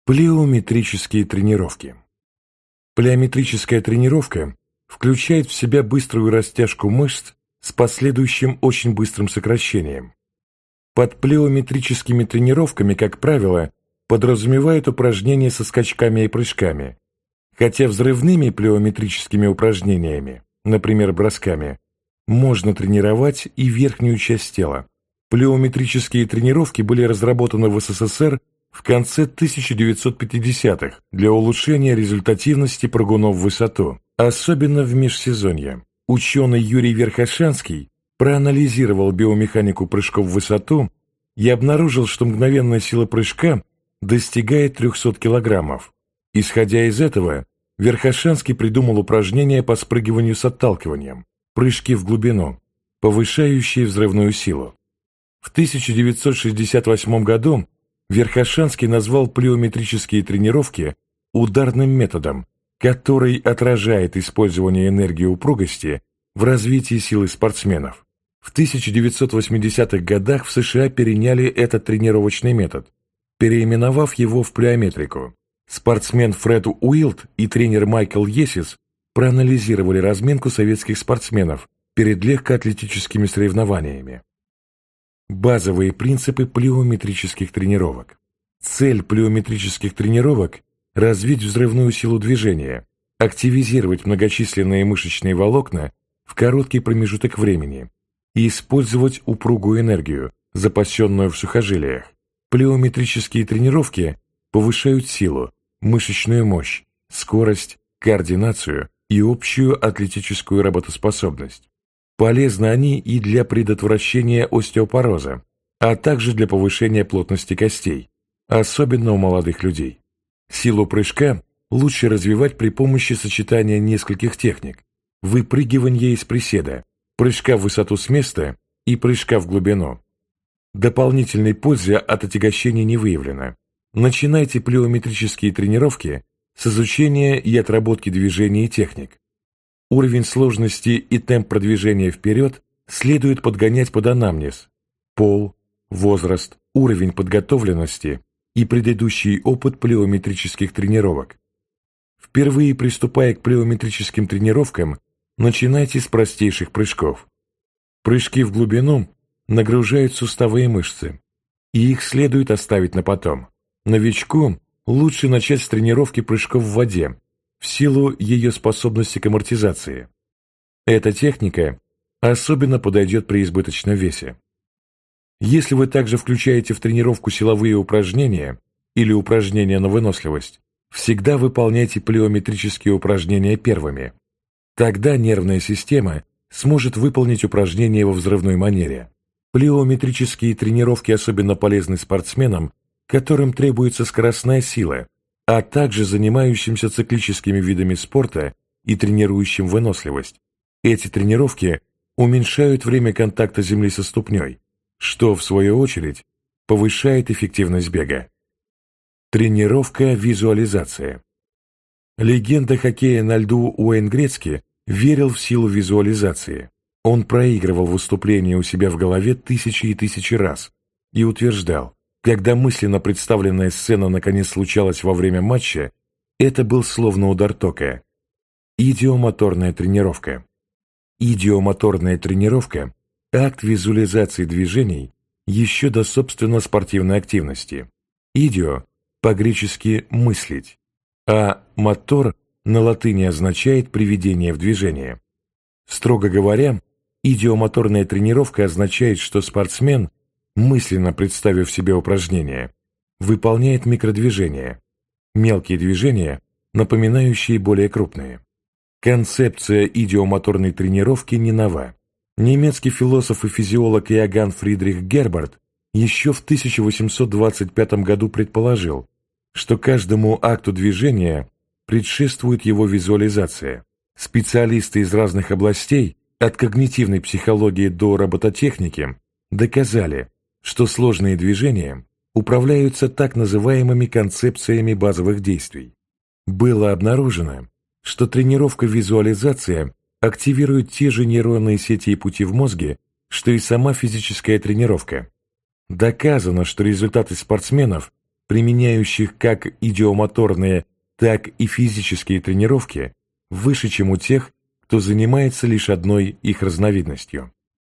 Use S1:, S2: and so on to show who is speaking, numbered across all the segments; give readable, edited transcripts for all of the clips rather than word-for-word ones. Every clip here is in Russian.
S1: Плеометрические тренировки. Плеометрическая тренировка включает в себя быструю растяжку мышц с последующим очень быстрым сокращением. Под плеометрическими тренировками, как правило, подразумевают упражнения со скачками и прыжками, хотя взрывными плеометрическими упражнениями, например, бросками, можно тренировать и верхнюю часть тела. Плеометрические тренировки были разработаны в СССР в конце 1950-х для улучшения результативности прыгунов в высоту, особенно в межсезонье. Ученый Юрий Верхошанский проанализировал биомеханику прыжков в высоту и обнаружил, что мгновенная сила прыжка достигает 300 килограммов. Исходя из этого, Верхошанский придумал упражнения по спрыгиванию с отталкиванием, прыжки в глубину, повышающие взрывную силу. В 1968 году Верхошанский назвал плеометрические тренировки ударным методом, который отражает использование энергии упругости в развитии силы спортсменов. В 1980-х годах в США переняли этот тренировочный метод, переименовав его в плеометрику. Спортсмен Фред Уилд и тренер Майкл Есис проанализировали разминку советских спортсменов перед легкоатлетическими соревнованиями. Базовые принципы плеометрических тренировок. Цель плеометрических тренировок – развить взрывную силу движения, активизировать многочисленные мышечные волокна в короткий промежуток времени и использовать упругую энергию, запасенную в сухожилиях. Плеометрические тренировки повышают силу, мышечную мощь, скорость, координацию и общую атлетическую работоспособность. Полезны они и для предотвращения остеопороза, а также для повышения плотности костей, особенно у молодых людей. Силу прыжка лучше развивать при помощи сочетания нескольких техник: выпрыгивания из приседа, прыжка в высоту с места и прыжка в глубину. Дополнительной пользы от отягощения не выявлено. Начинайте плеометрические тренировки с изучения и отработки движений и техник. Уровень сложности и темп продвижения вперед следует подгонять под анамнез, пол, возраст, уровень подготовленности и предыдущий опыт плеометрических тренировок. Впервые приступая к плеометрическим тренировкам, начинайте с простейших прыжков. Прыжки в глубину нагружают суставы и мышцы, и их следует оставить на потом. Новичку лучше начать с тренировки прыжков в воде, в силу ее способности к амортизации. Эта техника особенно подойдет при избыточном весе. Если вы также включаете в тренировку силовые упражнения или упражнения на выносливость, всегда выполняйте плеометрические упражнения первыми. Тогда нервная система сможет выполнить упражнения во взрывной манере. Плеометрические тренировки особенно полезны спортсменам, которым требуется скоростная сила, а также занимающимся циклическими видами спорта и тренирующим выносливость. Эти тренировки уменьшают время контакта земли со ступней, что, в свою очередь, повышает эффективность бега. Тренировка-визуализация. Легенда хоккея на льду Уэйн Грецки верил в силу визуализации. Он проигрывал выступления у себя в голове тысячи и тысячи раз и утверждал: когда мысленно представленная сцена наконец случалась во время матча, это был словно удар тока. Идиомоторная тренировка. Идиомоторная тренировка – акт визуализации движений еще до собственно спортивной активности. Идио по-гречески «мыслить», а мотор на латыни означает «приведение в движение». Строго говоря, идиомоторная тренировка означает, что спортсмен, мысленно представив себе упражнение, выполняет микродвижения, мелкие движения, напоминающие более крупные. Концепция идиомоторной тренировки не нова. Немецкий философ и физиолог Иоганн Фридрих Гербарт еще в 1825 году предположил, что каждому акту движения предшествует его визуализация. Специалисты из разных областей, от когнитивной психологии до робототехники, доказали, что сложные движения управляются так называемыми концепциями базовых действий. Было обнаружено, что тренировка-визуализация активирует те же нейронные сети и пути в мозге, что и сама физическая тренировка. Доказано, что результаты спортсменов применяющих как идиомоторные, так и физические тренировки, выше, чем у тех, кто занимается лишь одной их разновидностью.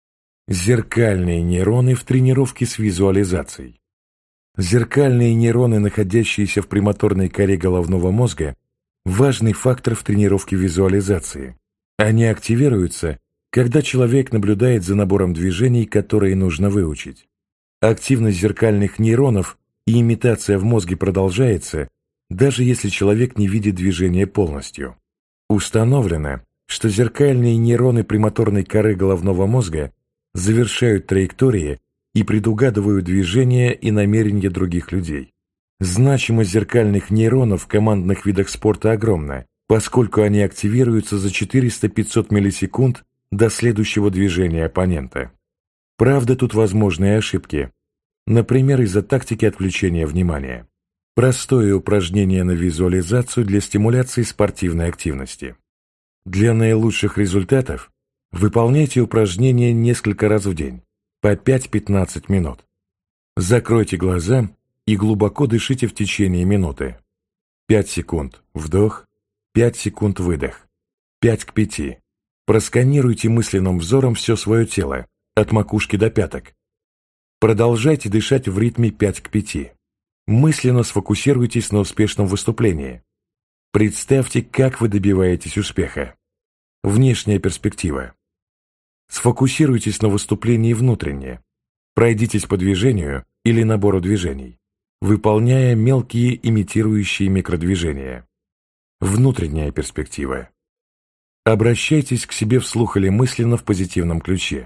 S1: Зеркальные нейроны в тренировке с визуализацией. Зеркальные нейроны, находящиеся в премоторной коре головного мозга, важный фактор в тренировке визуализации. Они активируются, когда человек наблюдает за набором движений, которые нужно выучить. Активность зеркальных нейронов и имитация в мозге продолжается, даже если человек не видит движения полностью. Установлено, что зеркальные нейроны премоторной коры головного мозга завершают траектории и предугадывают движения и намерения других людей. Значимость зеркальных нейронов в командных видах спорта огромна, поскольку они активируются за 400-500 миллисекунд до следующего движения оппонента. Правда, тут возможны и ошибки, например, из-за тактики отвлечения внимания. Простое упражнение на визуализацию для стимуляции спортивной активности. Для наилучших результатов выполняйте упражнения несколько раз в день, по 5-15 минут. Закройте глаза и глубоко дышите в течение минуты. 5 секунд вдох, 5 секунд выдох, 5 к 5. Просканируйте мысленным взором все свое тело, от макушки до пяток. Продолжайте дышать в ритме 5 к 5. Мысленно сфокусируйтесь на успешном выступлении. Представьте, как вы добиваетесь успеха. Внешняя перспектива. Сфокусируйтесь на выступлении внутренне. Пройдитесь по движению или набору движений, выполняя мелкие имитирующие микродвижения. Внутренняя перспектива. Обращайтесь к себе вслух или мысленно в позитивном ключе.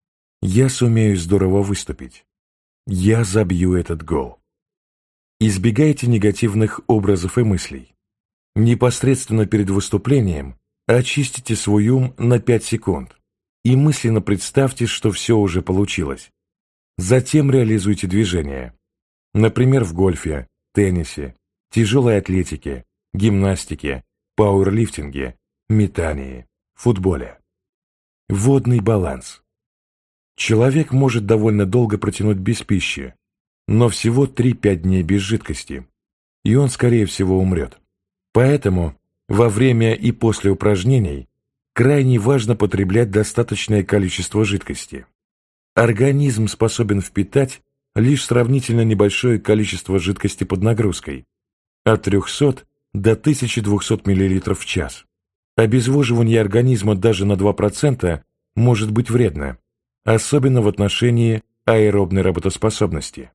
S1: Я сумею здорово выступить. Я забью этот гол. Избегайте негативных образов и мыслей. Непосредственно перед выступлением очистите свой ум на 5 секунд и мысленно представьте, что все уже получилось. Затем реализуйте движения. Например, в гольфе, теннисе, тяжелой атлетике, гимнастике, пауэрлифтинге, метании, футболе. Водный баланс. Человек может довольно долго протянуть без пищи, но всего 3-5 дней без жидкости, и он, скорее всего, умрет. Поэтому во время и после упражнений крайне важно потреблять достаточное количество жидкости. Организм способен впитать лишь сравнительно небольшое количество жидкости под нагрузкой, от 300 до 1200 мл в час. Обезвоживание организма даже на 2% может быть вредно, особенно в отношении аэробной работоспособности.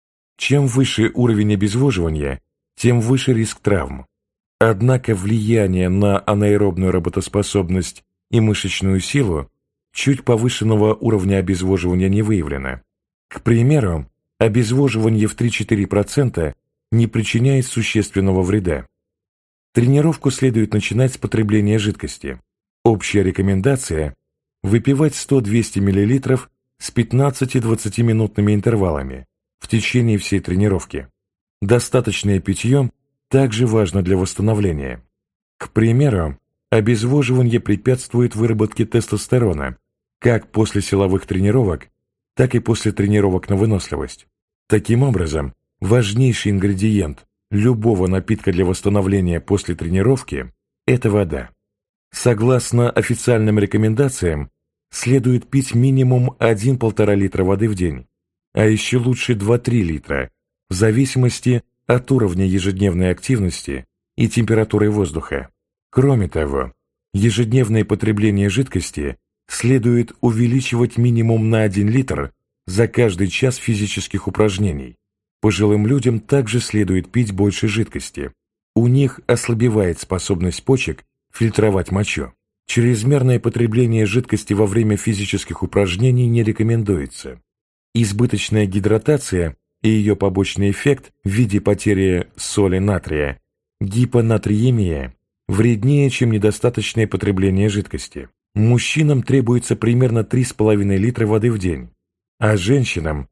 S1: Чем выше уровень обезвоживания, тем выше риск травм. Однако влияние на анаэробную работоспособность и мышечную силу чуть повышенного уровня обезвоживания не выявлено. К примеру, обезвоживание в 3-4% не причиняет существенного вреда. Тренировку следует начинать с потребления жидкости. Общая рекомендация – выпивать 100-200 мл с 15-20 минутными интервалами в течение всей тренировки. Достаточное питье также важно для восстановления. К примеру, обезвоживание препятствует выработке тестостерона как после силовых тренировок, так и после тренировок на выносливость. Таким образом, важнейший ингредиент любого напитка для восстановления после тренировки – это вода. Согласно официальным рекомендациям, следует пить минимум 1-1,5 литра воды в день, а еще лучше 2-3 литра, в зависимости от уровня ежедневной активности и температуры воздуха. Кроме того, ежедневное потребление жидкости следует увеличивать минимум на 1 литр за каждый час физических упражнений. Пожилым людям также следует пить больше жидкости. У них ослабевает способность почек фильтровать мочу. Чрезмерное потребление жидкости во время физических упражнений не рекомендуется. Избыточная гидратация и ее побочный эффект в виде потери соли натрия, гипонатриемия, вреднее, чем недостаточное потребление жидкости. Мужчинам требуется примерно 3,5 литра воды в день, а женщинам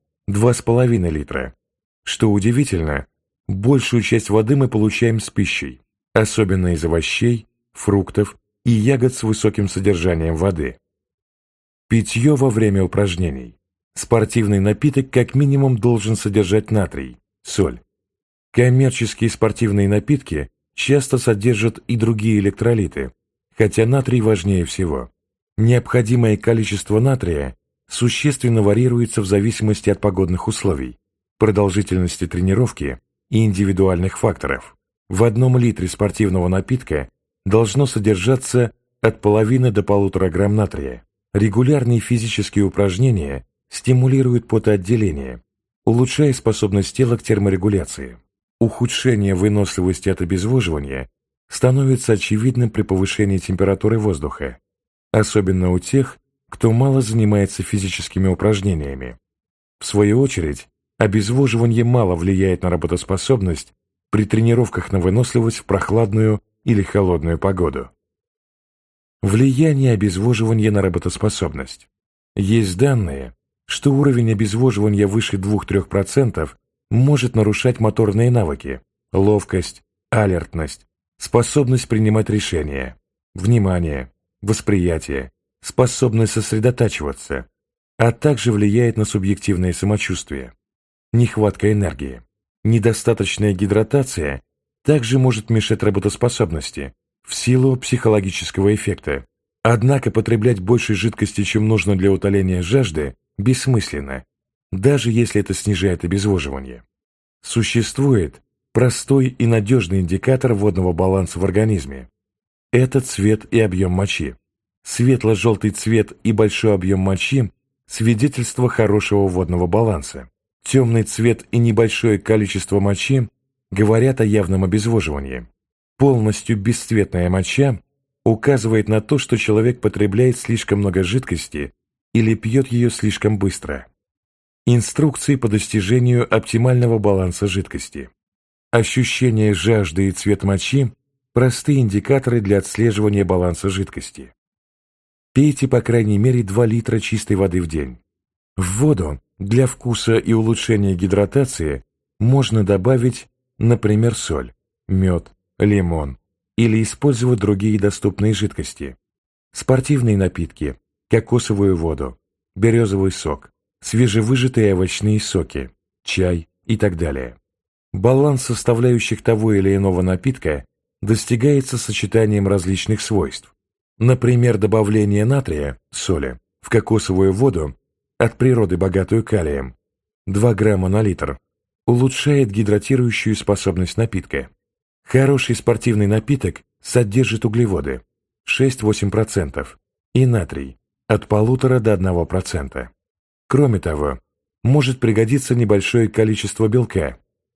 S1: 2,5 литра. Что удивительно, большую часть воды мы получаем с пищей, особенно из овощей, фруктов и ягод с высоким содержанием воды. Питье во время упражнений. Спортивный напиток как минимум должен содержать натрий, соль. Коммерческие спортивные напитки часто содержат и другие электролиты, хотя натрий важнее всего. Необходимое количество натрия существенно варьируется в зависимости от погодных условий, продолжительности тренировки и индивидуальных факторов. В 1 литре спортивного напитка должно содержаться от половины до 1,5 грамм натрия. Регулярные физические упражнения стимулируют потоотделение, улучшая способность тела к терморегуляции. Ухудшение выносливости от обезвоживания становится очевидным при повышении температуры воздуха, особенно у тех, кто мало занимается физическими упражнениями. В свою очередь, обезвоживание мало влияет на работоспособность при тренировках на выносливость в прохладную или холодную погоду. Влияние обезвоживания на работоспособность. Есть данные, что уровень обезвоживания выше 2–3% может нарушать моторные навыки, ловкость, алертность, способность принимать решения, внимание, восприятие, способность сосредотачиваться, а также влияет на субъективное самочувствие. Нехватка энергии. Недостаточная гидратация также может мешать работоспособности в силу психологического эффекта. Однако потреблять больше жидкости, чем нужно для утоления жажды, бессмысленно, даже если это снижает обезвоживание. Существует простой и надежный индикатор водного баланса в организме. Это цвет и объем мочи. Светло-желтый цвет и большой объем мочи – свидетельство хорошего водного баланса. Темный цвет и небольшое количество мочи говорят о явном обезвоживании. Полностью бесцветная моча указывает на то, что человек потребляет слишком много жидкости или пьет ее слишком быстро. Инструкции по достижению оптимального баланса жидкости. Ощущение жажды и цвет мочи – простые индикаторы для отслеживания баланса жидкости. Пейте по крайней мере 2 литра чистой воды в день. В воду для вкуса и улучшения гидратации можно добавить, например, соль, мед, лимон или использовать другие доступные жидкости. Спортивные напитки, кокосовую воду, березовый сок, свежевыжатые овощные соки, чай и так далее. Баланс составляющих того или иного напитка достигается сочетанием различных свойств. Например, добавление натрия, соли, в кокосовую воду, от природы богатую калием, 2 грамма на литр, улучшает гидратирующую способность напитка. Хороший спортивный напиток содержит углеводы 6–8% и натрий от 1,5 до 1%. Кроме того, может пригодиться небольшое количество белка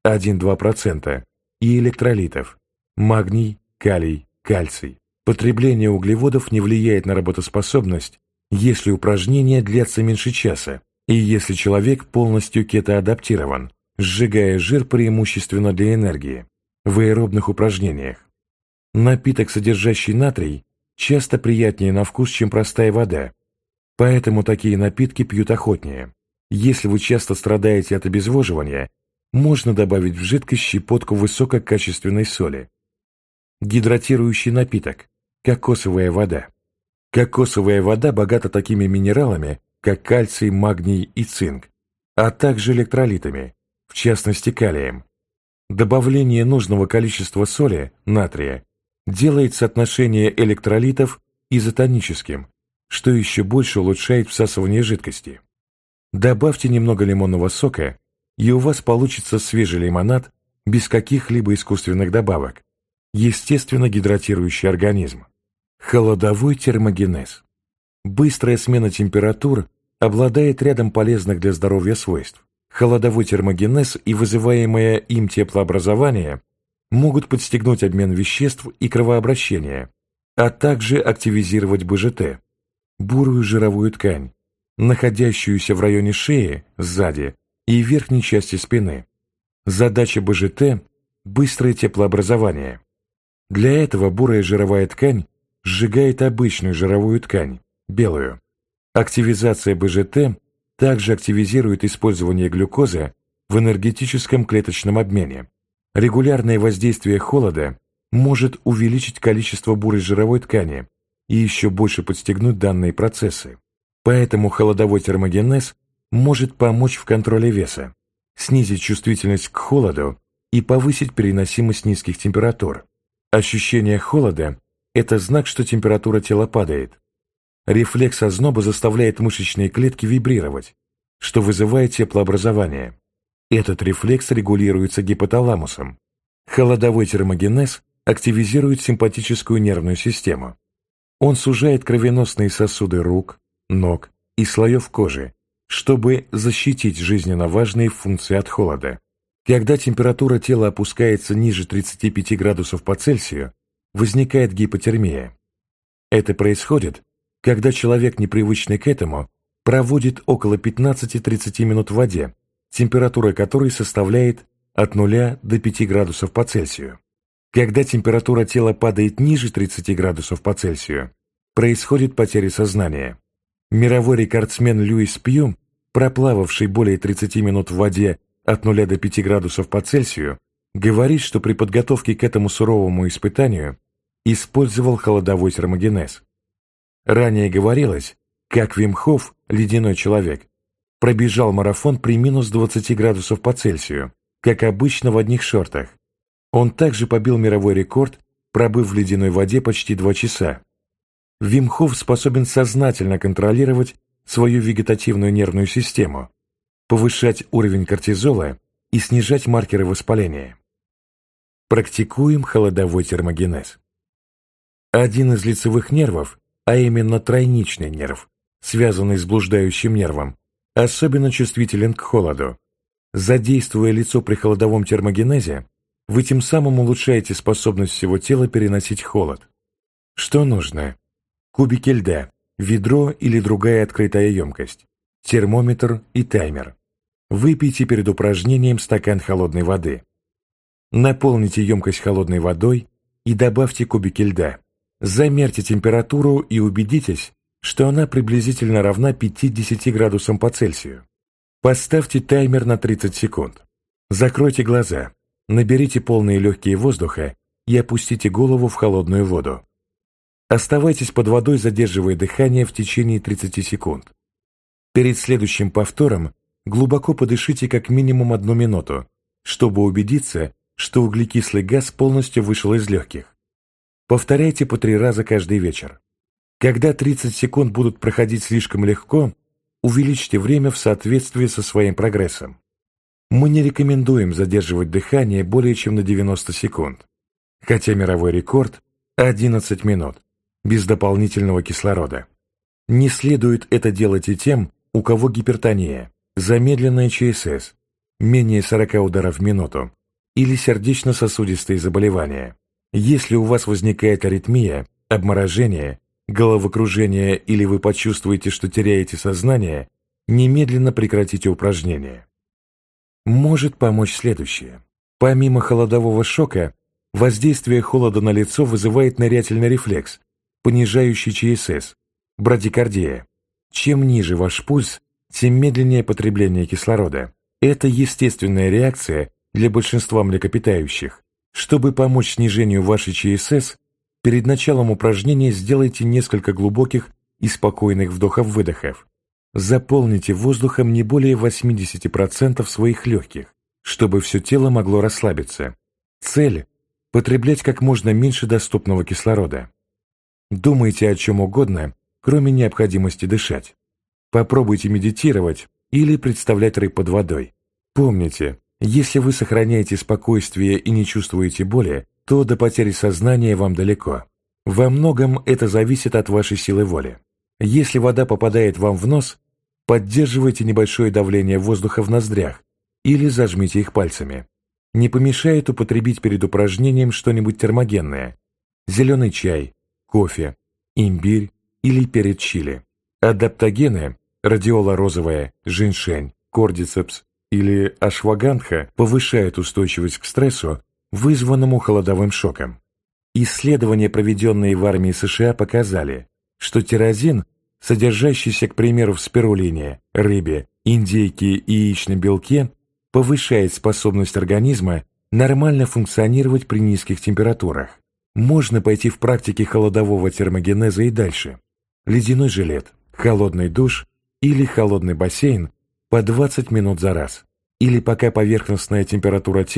S1: 1–2% и электролитов магний, калий, кальций. Потребление углеводов не влияет на работоспособность, если упражнения длятся меньше часа и если человек полностью кетоадаптирован, сжигая жир преимущественно для энергии в аэробных упражнениях. Напиток, содержащий натрий, часто приятнее на вкус, чем простая вода, поэтому такие напитки пьют охотнее. Если вы часто страдаете от обезвоживания, можно добавить в жидкость щепотку высококачественной соли. Гидратирующий напиток – кокосовая вода. Кокосовая вода богата такими минералами, как кальций, магний и цинк, а также электролитами, в частности калием. Добавление нужного количества соли, натрия, делает соотношение электролитов изотоническим, что еще больше улучшает всасывание жидкости. Добавьте немного лимонного сока, и у вас получится свежий лимонад без каких-либо искусственных добавок, естественно гидратирующий организм. Холодовой термогенез. Быстрая смена температур обладает рядом полезных для здоровья свойств. Холодовой термогенез и вызываемое им теплообразование могут подстегнуть обмен веществ и кровообращение, а также активизировать БЖТ, бурую жировую ткань, находящуюся в районе шеи, сзади и верхней части спины. Задача БЖТ – быстрое теплообразование. Для этого бурая жировая ткань сжигает обычную жировую ткань, белую. Активизация БЖТ также активизирует использование глюкозы в энергетическом клеточном обмене. Регулярное воздействие холода может увеличить количество бурой жировой ткани и еще больше подстегнуть данные процессы. Поэтому холодовой термогенез может помочь в контроле веса, снизить чувствительность к холоду и повысить переносимость низких температур. Ощущение холода – это знак, что температура тела падает. Рефлекс озноба заставляет мышечные клетки вибрировать, что вызывает теплообразование. Этот рефлекс регулируется гипоталамусом. Холодовой термогенез активизирует симпатическую нервную систему. Он сужает кровеносные сосуды рук, ног и слоев кожи, чтобы защитить жизненно важные функции от холода. Когда температура тела опускается ниже 35 градусов по Цельсию, возникает гипотермия. Это происходит, когда человек, непривычный к этому, проводит около 15-30 минут в воде, температура которой составляет от 0 до 5 градусов по Цельсию. Когда температура тела падает ниже 30 градусов по Цельсию, происходит потеря сознания. Мировой рекордсмен Льюис Пью, проплававший более 30 минут в воде от 0 до 5 градусов по Цельсию, говорит, что при подготовке к этому суровому испытанию использовал холодовой термогенез. Ранее говорилось, как Вим Хоф, ледяной человек, пробежал марафон при минус 20 градусов по Цельсию, как обычно в одних шортах. Он также побил мировой рекорд, пробыв в ледяной воде почти 2 часа. Вим Хоф способен сознательно контролировать свою вегетативную нервную систему, повышать уровень кортизола и снижать маркеры воспаления. Практикуем холодовой термогенез. Один из лицевых нервов, а именно тройничный нерв, связанный с блуждающим нервом, особенно чувствителен к холоду. Задействуя лицо при холодовом термогенезе, вы тем самым улучшаете способность всего тела переносить холод. Что нужно? Кубики льда, ведро или другая открытая емкость, термометр и таймер. Выпейте перед упражнением стакан холодной воды. Наполните емкость холодной водой и добавьте кубики льда. Замерьте температуру и убедитесь, что она приблизительно равна 50 градусам по Цельсию. Поставьте таймер на 30 секунд. Закройте глаза, наберите полные легкие воздуха и опустите голову в холодную воду. Оставайтесь под водой, задерживая дыхание в течение 30 секунд. Перед следующим повтором глубоко подышите как минимум 1 минуту, чтобы убедиться, что углекислый газ полностью вышел из легких. Повторяйте по 3 раза каждый вечер. Когда 30 секунд будут проходить слишком легко, увеличьте время в соответствии со своим прогрессом. Мы не рекомендуем задерживать дыхание более чем на 90 секунд, хотя мировой рекорд – 11 минут, без дополнительного кислорода. Не следует это делать и тем, у кого гипертония, замедленная ЧСС, менее 40 ударов в минуту, или сердечно-сосудистые заболевания. Если у вас возникает аритмия, обморожение, головокружение или вы почувствуете, что теряете сознание, немедленно прекратите упражнение. Может помочь следующее. Помимо холодового шока, воздействие холода на лицо вызывает нырятельный рефлекс, понижающий ЧСС, брадикардия. Чем ниже ваш пульс, тем медленнее потребление кислорода. Это естественная реакция для большинства млекопитающих. Чтобы помочь снижению вашей ЧСС, перед началом упражнения сделайте несколько глубоких и спокойных вдохов-выдохов. Заполните воздухом не более 80% своих легких, чтобы все тело могло расслабиться. Цель – потреблять как можно меньше доступного кислорода. Думайте о чем угодно, кроме необходимости дышать. Попробуйте медитировать или представлять рыб под водой. Помните, если вы сохраняете спокойствие и не чувствуете боли, то до потери сознания вам далеко. Во многом это зависит от вашей силы воли. Если вода попадает вам в нос, поддерживайте небольшое давление воздуха в ноздрях или зажмите их пальцами. Не помешает употребить перед упражнением что-нибудь термогенное – зеленый чай, кофе, имбирь или перец чили. Адаптогены – радиола розовая, женьшень, кордицепс или ашвагандха повышают устойчивость к стрессу, вызванному холодовым шоком. Исследования, проведенные в армии США, показали, что тирозин, содержащийся, к примеру, в спирулине, рыбе, индейке и яичном белке, повышает способность организма нормально функционировать при низких температурах. Можно пойти в практике холодового термогенеза и дальше. Ледяной жилет, холодный душ или холодный бассейн по 20 минут за раз, или пока поверхностная температура тела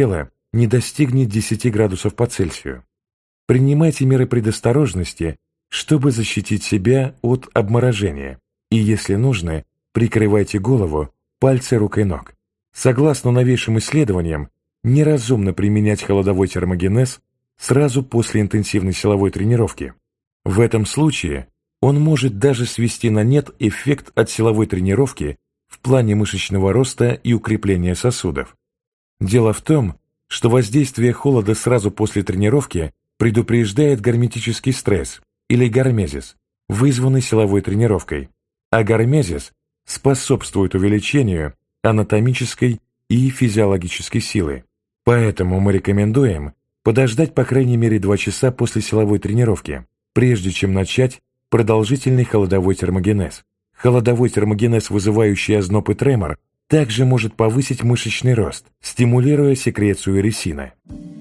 S1: не достигнет 10 градусов по Цельсию. Принимайте меры предосторожности, чтобы защитить себя от обморожения, и, если нужно, прикрывайте голову, пальцы рук и ног. Согласно новейшим исследованиям, неразумно применять холодовой термогенез сразу после интенсивной силовой тренировки. В этом случае он может даже свести на нет эффект от силовой тренировки в плане мышечного роста и укрепления сосудов. Дело в том, что воздействие холода сразу после тренировки предупреждает горметический стресс или гормезис, вызванный силовой тренировкой, а гормезис способствует увеличению анатомической и физиологической силы. Поэтому мы рекомендуем подождать по крайней мере 2 часа после силовой тренировки, прежде чем начать продолжительный холодовой термогенез. Холодовой термогенез, вызывающий озноб и тремор, также может повысить мышечный рост, стимулируя секрецию эрисина.